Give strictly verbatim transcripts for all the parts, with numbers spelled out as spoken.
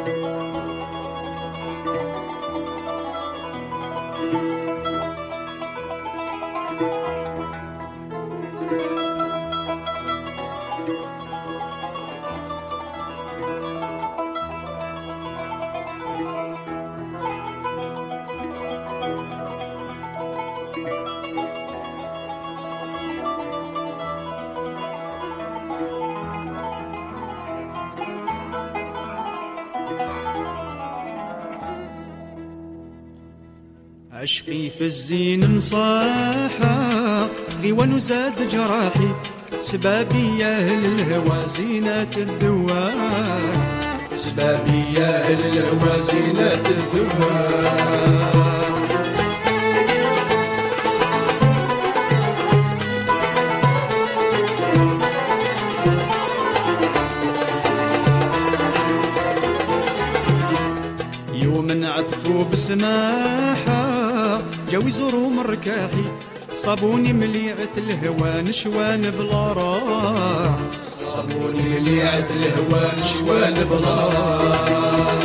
عشقي في الزين نصاحة ديوان زاد جراحي سبابي يا أهل الهوى زينة الدواء سبابي يا أهل الهوى زينة الدواء يوم عطفوا بسماحة جاو يزوروا مركاحي صابوني مليعة الهوى نشوان بلا راح صابوني مليعة الهوى نشوان بلا راح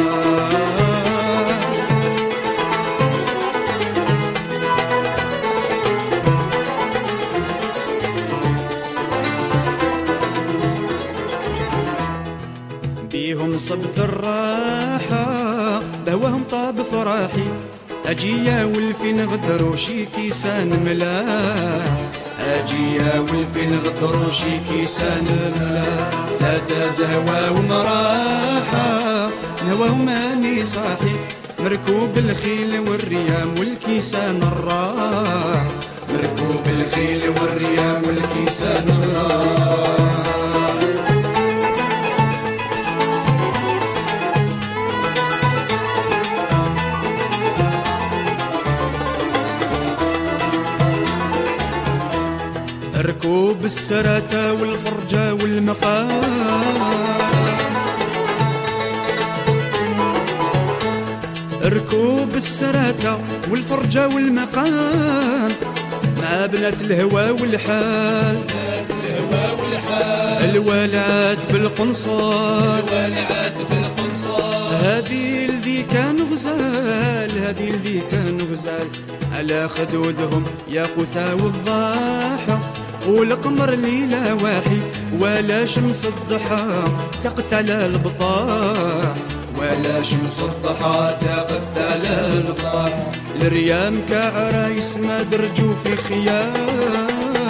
بيهم صبت الراحة بهواهم طاب فراحي أجيا والفين غدروا شي كيسان ملاح أجيا والفين غدروا شي كيسان ملاح لا تزهوى ومراحة نهوى وماني صاحي مركوب الخيل والريام والكيسان الراح مركوب الخيل والريام والكيسان الراح ركوب السراتة والفرجة والمقام ركوب السراتة والفرجة والمقام مع بنات الهوى والحال الولات بالقنصال الولات بالقنصال هذه الذي كان غزال هذه الذي كان غزال على خدودهم ياقوتا والضاحة والقمر ليلة واحي ولا شمس الضحى تقتل البطاح ولا شمس الضحى تقتل البطاح الريام كعرايس ما درجوا في خيام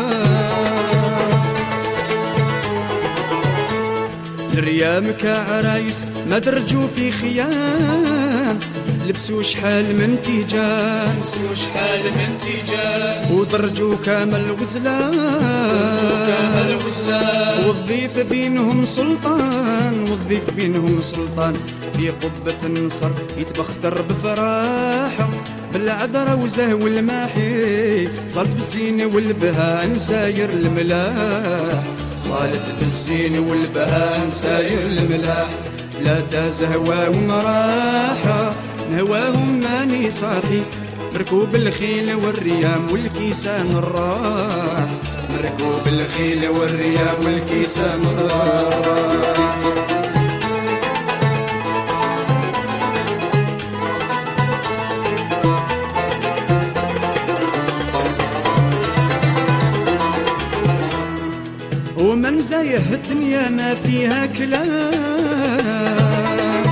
الريام كعرايس ما درجوا في خيام لبسوا شحال من تيجان لبسوا شحال من تيجان ودرجوا كامل غزلان كامل غزلان والضيف بينهم سلطان والضيف بينهم سلطان في قبة النصر يتبختر بفراحة بالعذرة وزهو الماحي صالت بالزين والبهان ساير الملاح صالت بالزين والبهان ساير الملاح ثلاثة زهوة ومراحة نهواهم ماني صاحي مركوب الخيل والريام والكيسان الراح مركوب الخيل والريام والكيسان الراح ومن زايه الدنيا ما فيها كلام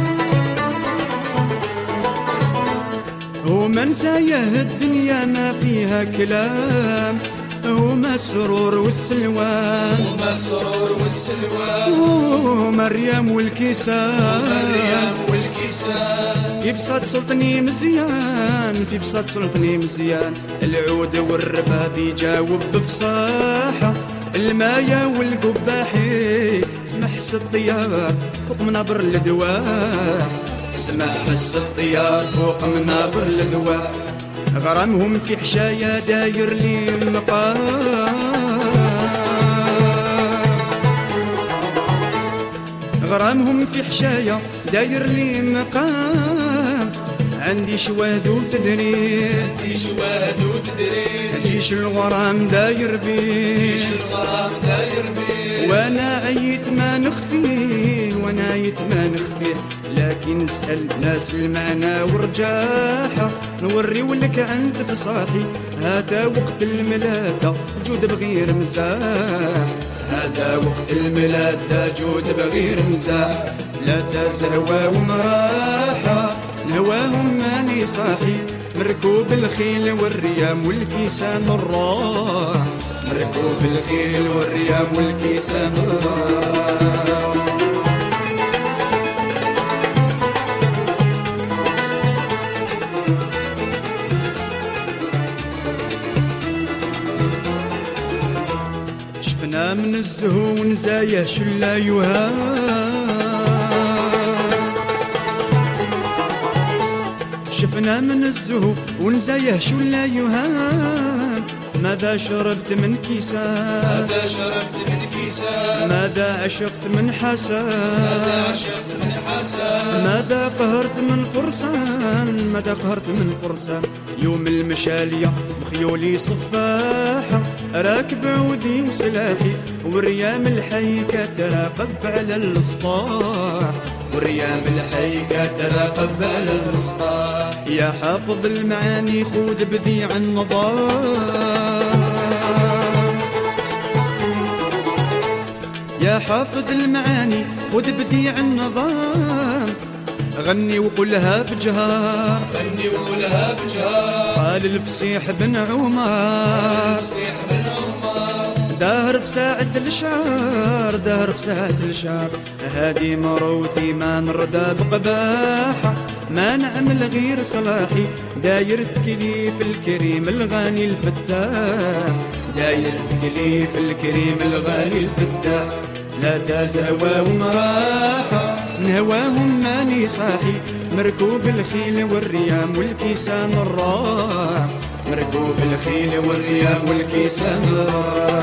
ومن زايه الدنيا ما فيها كلام ومسرور والسلوان ومسرور والسلوان ومريم والكيسان ومريم والكيسان في بساط سلطني مزيان في بساط سلطني مزيان العود والرباب يجاوب بفصاحة المايا والقباحي اسمع حس الطيار فوق منابر الدواء اسمع حس الطيار فوق منابر الدواء غرامهم في حشايا داير لي المقام غرامهم في حشايا داير لي مقام عندي شواد وتدري عندي شواد وتدري جيش الغرام داير بيه جيش الغرام داير بيه وانا عييت ما نخفيه وانا يتمان خفيه، لكن نسأل ناس المعنى والرجاحة نوريو لك انت فصاحي. هذا وقت الميلاد جود بغير مزاح، هذا وقت الميلاد جود بغير مزاح. لا تزهوى ومراحة نهواهم ماني صاحي، مركوب الخيل والريام والكيسان الراح، مركوب الخيل والريام والكيسان الراح. شفنا من الزهو ونزايه شلا يهام، شفنا من الزهو ونزايه شلا يهام. ماذا شربت من كيسان، ماذا شربت من كيسان، ماذا عشقت من حسان، ماذا عشقت من حسان، ماذا قهرت من فرسان، ماذا قهرت من فرسان. يوم المشالية مخيولي صفاحة، راكب عودي وسلاحي وريام الحي كتراقب على الاسطاح، وريام الحي كتراقب على الاسطاح. يا حافظ المعاني خود بديع النظام، يا حافظ المعاني خود بديع النظام. غني وقولها بجهار، غني وقولها بجهار. قال الفصيح بن عمر، الفصيح بن عمر دهر في ساعة الشعر، دهر في ساعة الشعر. هادي مروتي ما نرضى بقباحة، ما نعمل غير صلاحي. داير تكليف الكريم الغني الفتاح، داير تكليف الكريم الغني الفتاح. لا تزهوى ومراحة نهواهم ماني صاحي، مركوب الخيل والريام والكيسان الراح، مركوب الخيل والريام والكيسان الراح.